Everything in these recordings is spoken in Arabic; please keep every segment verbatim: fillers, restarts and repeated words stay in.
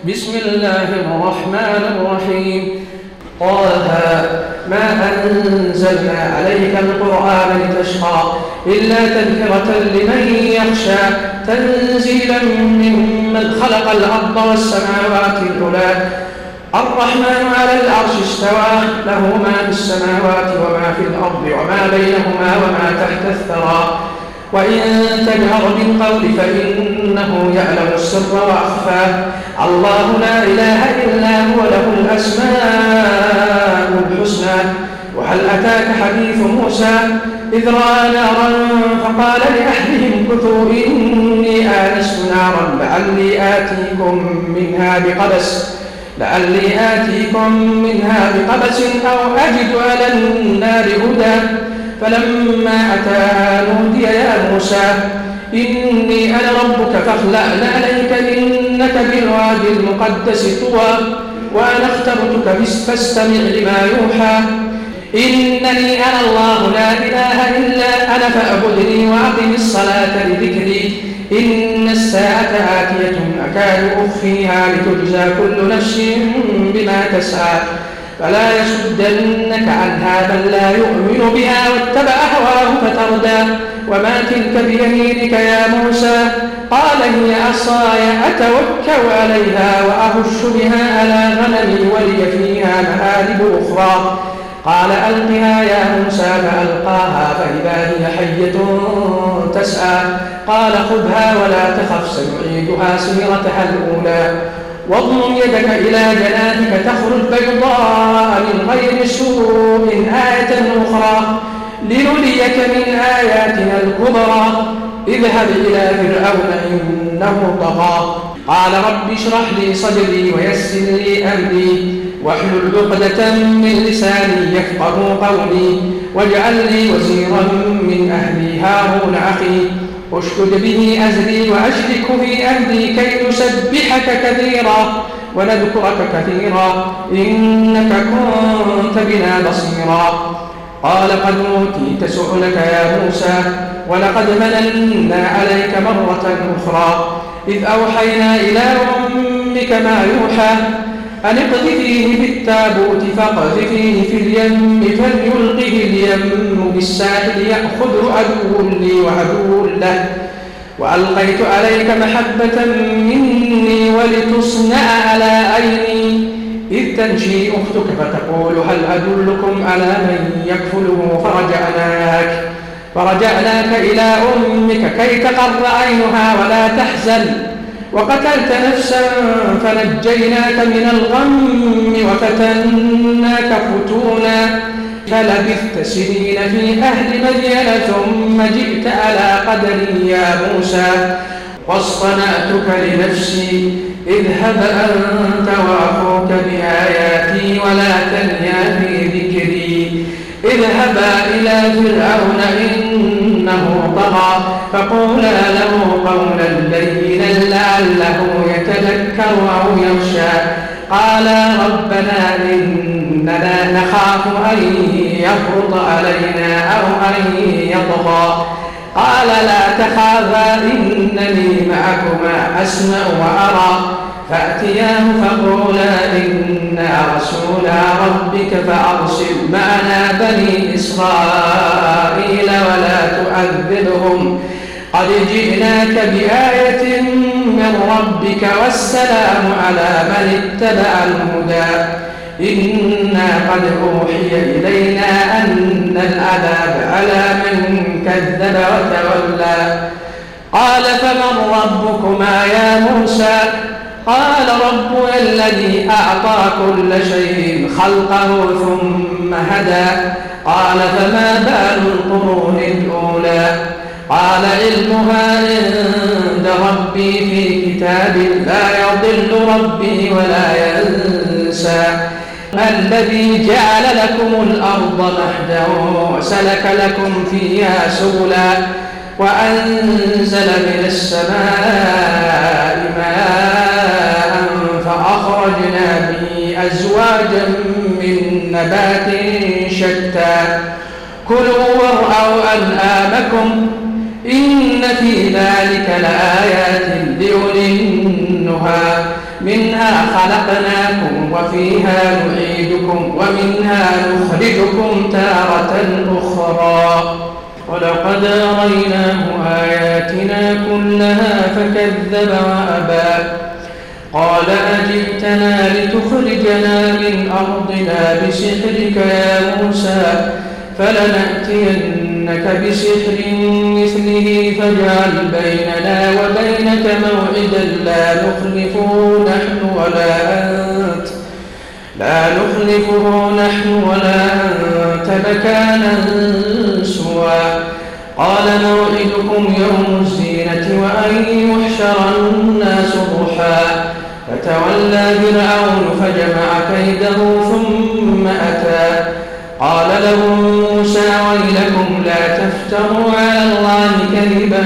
بسم الله الرحمن الرحيم. طه ما أنزلنا عليك القرآن لتشقى إلا تذكرة لمن يخشى تنزيلا ممن خلق الأرض والسماوات العلى الرحمن على العرش استوى له ما في السماوات وما في الأرض وما بينهما وما تحت الثرى وإن تجهر بالقول فإنه يعلم السر وأخفى الله لا إله إلا هو له الأسماء الحسنى. وهل أتاك حديث موسى إذ رأى نارا فقال لأهلهم كثوا إني آنست نارا لعلي آتيكم منها بقبس لعلي آتيكم منها بقبس أو أجد على النار هدى فلما أتاها نودي يا موسى إني أنا ربك فاخلع عليك إنك بالوادي المقدس طوى وأنا اخترتك فاستمع لما يوحى إنني أنا الله لا إله إلا أنا فاعبدني وأقم الصلاة لذكري إن الساعة آتية أكاد أخفيها لتجزى كل نفس بما تسعى فلا يصدنك عنها بل لا يؤمن بها واتبع هواه فتردى وما تلك بيمينك يا موسى قال هي عصاي أتوكل عليها وأهش بها على غنمي ولي فيها مآرب أخرى قال ألقها يا موسى فألقاها فإذا هي حية تسعى قال خذها ولا تخف سنعيدها سيرتها الأولى واضم يدك إلى جناحك تخرج بيضاء من غير سوء آية أخرى لنريك من آياتنا الكبرى اذهب إلى فرعون إنه طغى قال رب اشرح لي صدري ويسر لي أمري واحلل عقدة من لساني يفقهوا قولي واجعل لي وزيرا من أهلي هارون أخي اشدد به أزري وأشركه في أمري كي نسبحك كثيرا ونذكرك كثيرا إنك كنت بنا بصيرا قال قد أوتيت سؤلك يا موسى ولقد مننا عليك مرة أخرى إذ أوحينا إلى أمك ما يوحى أن اقذفيه بالتابوت فاقذفيه في اليم فليلقه اليم بالساحل يأخذه عدو لي وعدو له وألقيت عليك محبة مني ولتصنع على عيني إذ تمشي أختك فتقول هل أدلكم على من يكفله فرجعناك فرجعناك إلى أمك كي تقر عينها ولا تحزن وقتلت نفسا فنجيناك من الغم وفتناك فتونا فلبثت سنين في أهل مدين ثم جئت على قدري يا موسى واصطنعتك لنفسي اذهب أنت وأخوك بآياتي ولا تنيا في ذكري اذهبا إلى فرعون إنه طغى فقولا له قولا لينا لعله يتذكر أو يخشى قالا ربنا إننا نخاف أن يفرط علينا أو أن يطغى قال لا تخافا إنني معكما أسمع وأرى فأتياه فقولا إنا رسولا ربك فأرسل معنا بني إسرائيل ولا تؤذبهم قد جئناك بآية من ربك والسلام على من اتبع الهدى إنا قد أوحي إلينا أن العذاب على من كذب وتولى قال فمن ربكما يا موسى قال ربنا الذي أعطى كل شيء خلقه ثم هدى قال فما بال القرون الأولى قال علمها عند ربي في كتاب لا يضل ربي ولا ينسى الذي جعل لكم الأرض مهدا وسلك لكم فيها سبلا وأنزل من السماء ماء فأخرجنا به أزواجا من نبات شتى كلوا وارعوا أنعامكم إن في ذلك لآيات لأولي النهى منها خلقناكم وفيها نعيدكم ومنها نخرجكم تارة أخرى ولقد أريناه آياتنا كلها فكذب وأبى قال أجئتنا لتخرجنا من أرضنا بسحرك يا موسى فلنأتينك بسحر مثله فاجعل بيننا وبينك موعدا لا نخلفه نحن ولا أنت لا نخلفه نحن ولا أنت مكانا سوى قال موعدكم يوم الزينة وأن يحشر الناس ضحى فتولى فرعون فجمع كيده ثم أتى قال لهم موسى ويلكم لا تفتروا على الله كذبا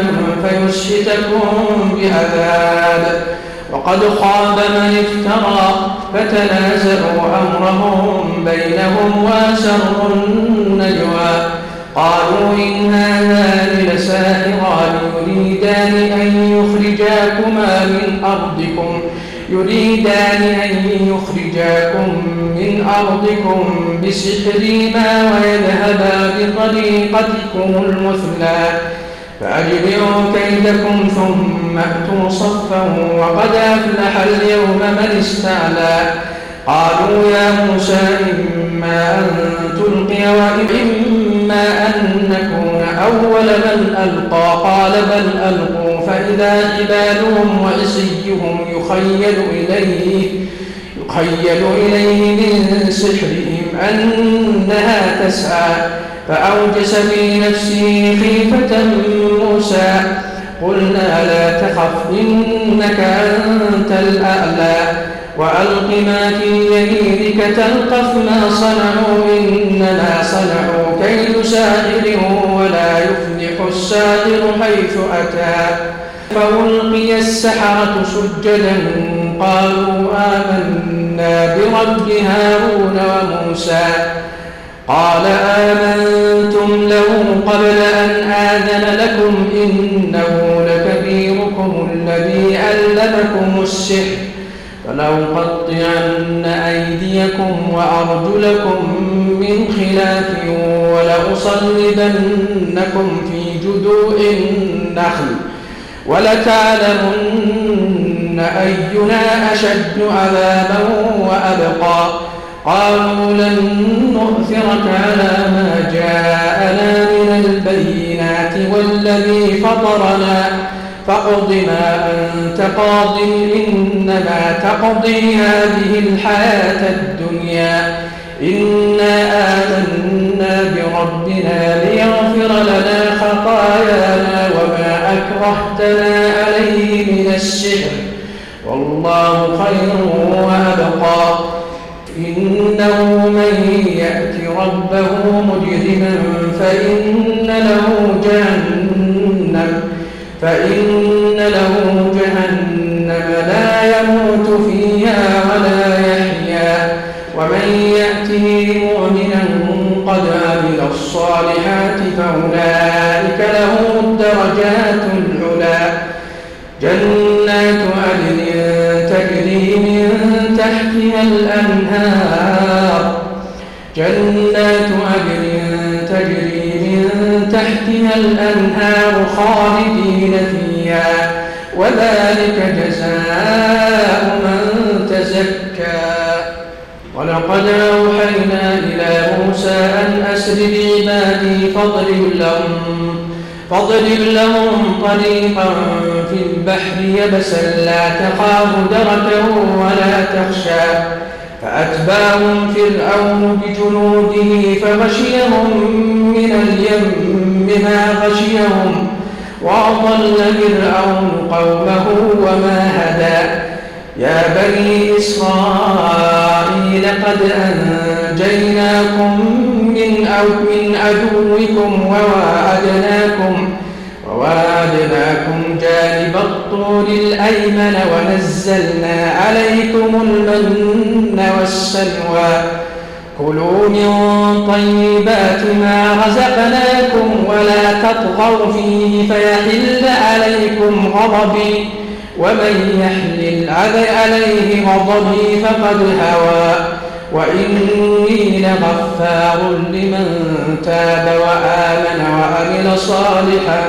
فيسحتكم بعذاب وقد خاب من افترى فتنازعوا أمرهم بينهم وأسروا النجوى قالوا إن هذان لساحران يريدان أن يخرجاكما من أرضكم يريدان أن يخرجاكم من أرضكم بسحرهما ويذهبا بطريقتكم المثلى فأجمعوا كيدكم ثم أتوا صفا وقد أفلح اليوم من استعلى قالوا يا موسى إما أن تلقي وإما أن نكون أول من ألقى قال بل ألقوا فإذا حبالهم وعصيهم يخيل إليه يخيل إليه من سحرهم أنها تسعى فأوجس في نفسه خيفة موسى قلنا لا تخف إنك أنت الأعلى وألق ما في يمينك تلقف ما صنعوا إنما صنعوا كيد ساحر ولا يفلح الساحر حيث أتى فألقي السحرة سجدا قالوا آمنا برب هارون وموسى قال آمنتم له قبل أن آذن لكم إنه لكبيركم الذي علمكم السحر فلأقطعن أيديكم وأرجلكم من خلاف ولأصلبنكم في جذوع النخل ولتعلمن أينا أشد عذابا وأبقى قالوا لن نؤثرك على ما جاءنا من البينات والذي فطرنا فاقض ما أنت قاض إنما تقضي هذه الحياة الدنيا إنا آمنا بربنا ليغفر لنا خطايانا وما أكرهتنا عليه من السحر والله خير وأبقى إنه من يأت ربه مجرما فإن له جهنم فإن له جهنم لا يموت فيها ولا يحيا ومن يأته مؤمنا قد عمل الصالحات فأولئك لهم الدرجات العلى جنات عدن تجري من تحتها الأنهار جنات عدن تجري من تحتها الأنهار خالدين فيها وذلك جزاء من تزكى ولقد أوحينا إلى موسى أن أسر بعبادي فاضرب لهم فاضرب لهم طريقا في البحر يبسا لا تخاف دركا ولا تخشى فأتباهم فرعون بجنوده فغشيهم من اليم ما غشيهم وأضل فرعون قومه وما هدى يا بني إسرائيل قد أنجيناكم من أو من عدوكم وواعدناكم وواعدناكم جانب الطور الأيمن ونزلنا عليكم المن والسلوى كلوا من طيبات ما رزقناكم ولا تطغوا فيه فيحل عليكم غضبي ومن يحلل عليه غضبي فقد هوى وإني لغفار لمن تاب وآمن وعمل صالحا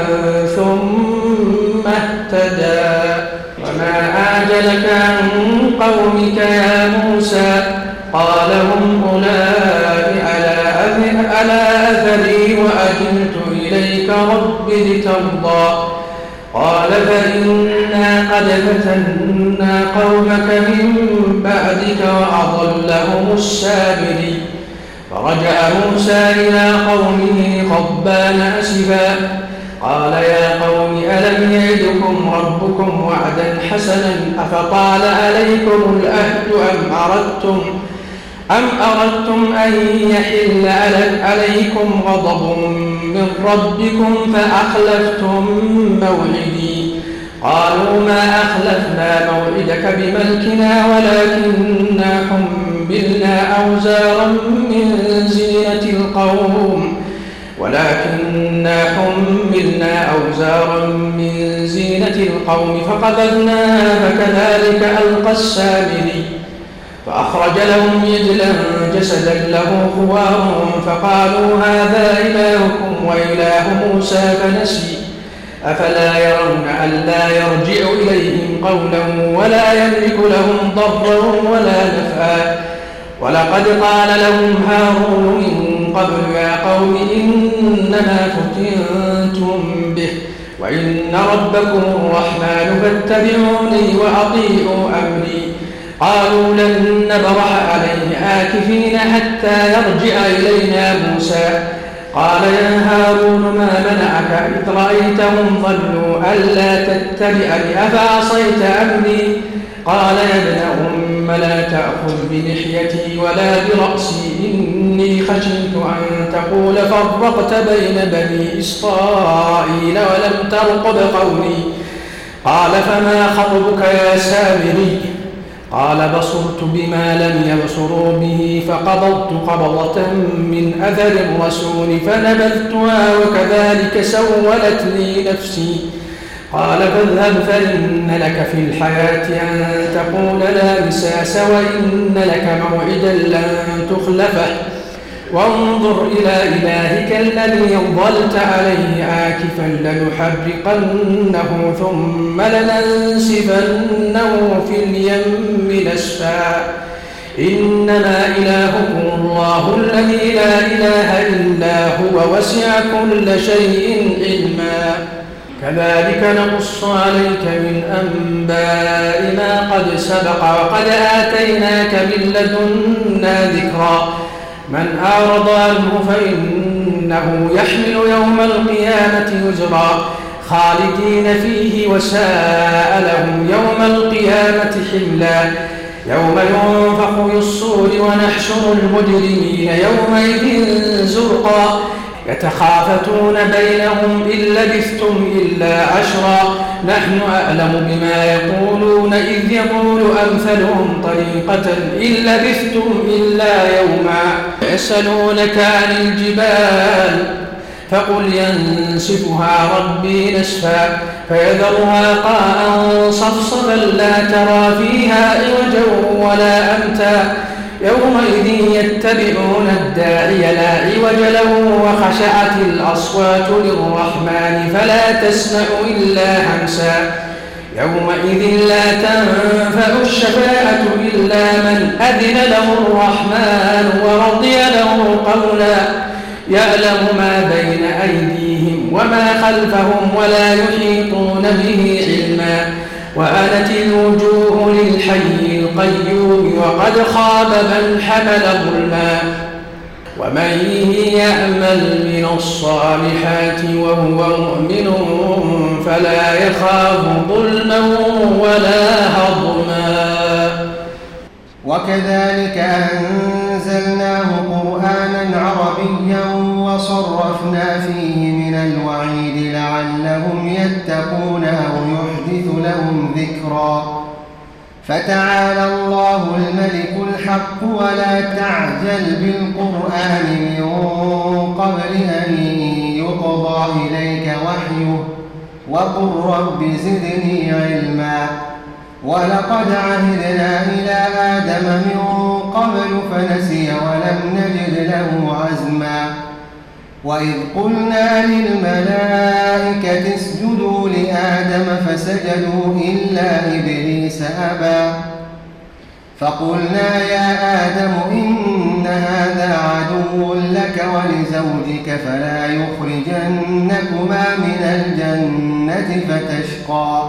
ثم اهتدى. وما أعجلك عن قومك يا موسى؟ قال هم أولئك على أثري وأجلت إليك رب لترضى. قال فإنا قد فتنا قومك من بعدك وأضلهم السامري. فرجع موسى إلى قومه غضبان أسفا قال يا قوم ألم يعدكم ربكم وعدا حسنا أفطال عليكم العهد أم أردتم أم أردتم أن يحل عليكم غضب من ربكم فأخلفتم موعدي. قالوا ما أخلفنا موعدك بملكنا ولكننا حملنا أوزارا من زينة القوم ولكننا حملنا أوزارا من زينة القوم فقذفناها فكذلك ألقى السامري. فأخرج لهم عجلا جسدا له خوار فقالوا هذا إلهكم وإله موسى فنسي. أفلا يرون ألا يرجع إليهم قولا ولا يملك لهم ضرا ولا نفعا. ولقد قال لهم هارون من قبل يا قوم إنما فتنتم به وإن ربكم الرحمن فاتبعوني وأطيعوا أمري. قالوا لن نبرح عليه آكفين حتى يرجع إلينا موسى. قال يا هارون ما منعك إذ رأيتهم ضلوا ألا تتبعني أفعصيت أمري؟ قال يا ابن أم لا تأخذ بلحيتي ولا برأسي إني خشيت أن تقول فرقت بين بني إسرائيل ولم ترقب قولي. قال فما خطبك يا سامري؟ قال بصرت بما لم يبصروا به فقبضت قبضة من أثر الرسول فنبذتها وكذلك سولت لي نفسي. قال فاذهب فإن لك في الحياة أن تقول لا مساس وإن لك موعدا لن تخلفه وانظر إلى إلهك الذي ظلت عليه عاكفا لنحرقنه ثم لننسفنه في اليم نسفا. إنما إلهكم الله الذي لا إله إلا هو وسع كل شيء علما. كذلك نقص عليك من أنباء ما قد سبق وقد آتيناك من لدنا ذكرا. من أعرض عنه فإنه يحمل يوم القيامة وزرا خالدين فيه وساء لهم يوم القيامة حملا. يوم ينفخ في الصور ونحشر المجرمين يومئذ زرقا يتخافتون بينهم إن لبثتم إلا عشرا نحن أعلم بما يقولون إذ يقول أمثلهم طريقة إن لبثتم إلا يوما. يسألونك عن الجبال فقل ينسفها ربي نسفا فيذرها قاعا صفصفا لا ترى فيها عوجا ولا أمتا. يومئذ يتبعون الداعي لا عوج له وخشعت الأصوات للرحمن فلا تسمع إلا همسا. يومئذ لا تنفع الشفاعة إلا من أذن له الرحمن ورضي له قولا. يعلم ما بين أيديهم وما خلفهم ولا يحيطون به علما. وآنت الوجوه للحي القيوم وقد خاب من حمل ظلما. ومن يعمل من الصالحات وهو مؤمن فلا يخاف ظلما ولا هضما. وكذلك أنزلناه قرآنا عربيا وصرفنا فيه من الوعيد لعلهم يتقون أو يحدث لهم ذكرا. فتعالى الله الملك الحق ولا تعجل بالقرآن من قبل أن يقضى إليك وحيه وقل رب زدني علما. ولقد عهدنا إلى آدم من قبل فنسي ولم نجد له عزما. وإذ قلنا للملائكة اسجدوا لآدم فسجدوا إلا إبليس أبى فقلنا يا آدم إن هذا عدو لك ولزوجك فلا يخرجنكما من الجنة فتشقى.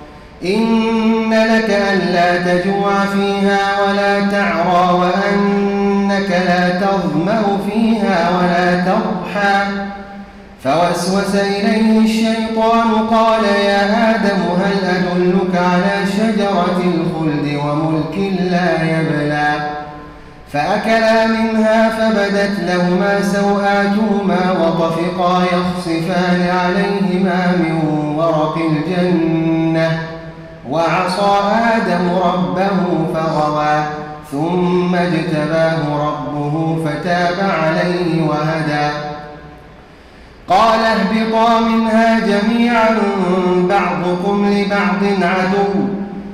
إن لك ألا تجوع فيها ولا تعرى وأنك لا تظمأ فيها ولا تضحى. فوسوس إليه الشيطان قال يا آدم هل أدلك على شجرة الخلد وملك لا يبلى. فأكلا منها فبدت لهما سوآتهما وطفقا يخصفان عليهما من ورق الجنة وعصى آدم ربه فغوى ثم اجتباه ربه فتاب عليه وهدى. قال اهبطا منها جميعا بعضكم لبعض عدو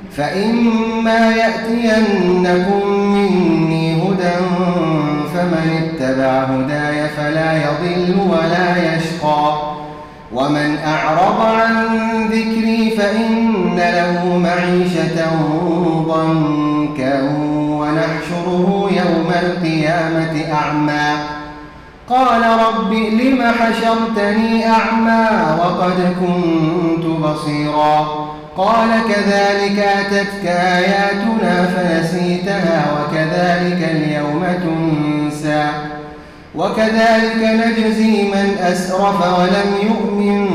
فإما يأتينكم مني هدى فمن اتبع هداي فلا يضل ولا يشقى. ومن أعرض عن ذكري فإن له معيشة ضنكا ونحشره يوم القيامة أعمى. قال رب لم حشرتني أعمى وقد كنت بصيرا. قال كذلك أتتك آياتنا فنسيتها وكذلك اليوم تنسى. وكذلك نجزي من أسرف ولم يؤمن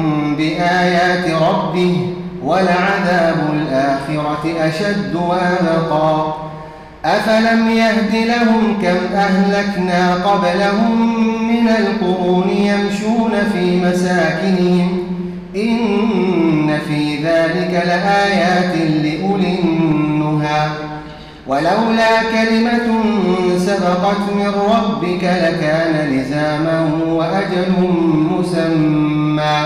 بآيات ربه ولعذاب الآخرة أشد وأبقى. أفلم يهد لهم كم أهلكنا قبلهم من القرون يمشون في مساكنهم إن في ذلك لآيات لأولي النهى. ولولا كلمة سبقت من ربك لكان لزاما وأجل مسمى.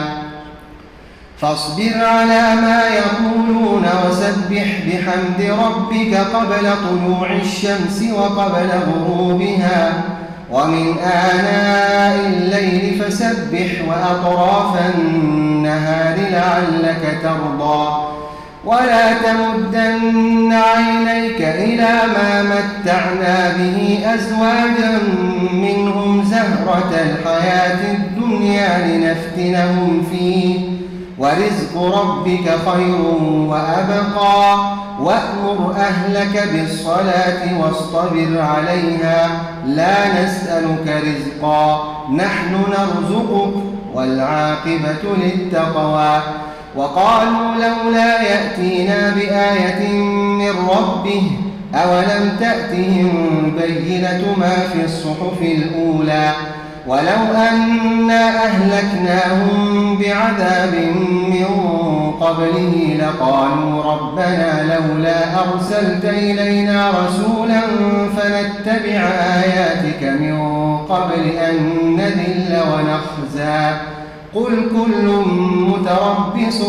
فاصبر على ما يقولون وسبح بحمد ربك قبل طلوع الشمس وقبل غروبها ومن آناء الليل فسبح وأطراف النهار لعلك ترضى. ولا تمدن عينيك إلى ما متعنا به أزواجا منهم زهرة الحياة الدنيا لنفتنهم فيه ورزق ربك خير وأبقى. وأمر أهلك بالصلاة واصطبر عليها لا نسألك رزقا نحن نرزقك والعاقبة للتقوى. وقالوا لولا يأتينا بآية من ربه أولم تأتهم بينة ما في الصحف الأولى. ولو أنا أهلكناهم بعذاب من قبله لقالوا ربنا لولا أرسلت إلينا رسولا فنتبع آياتك من قبل أن نذل ونخزى. قل كل متربص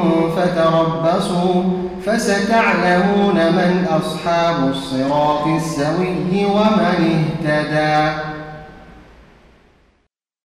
فتربصوا فستعلمون من أصحاب الصراط السوي ومن اهتدى.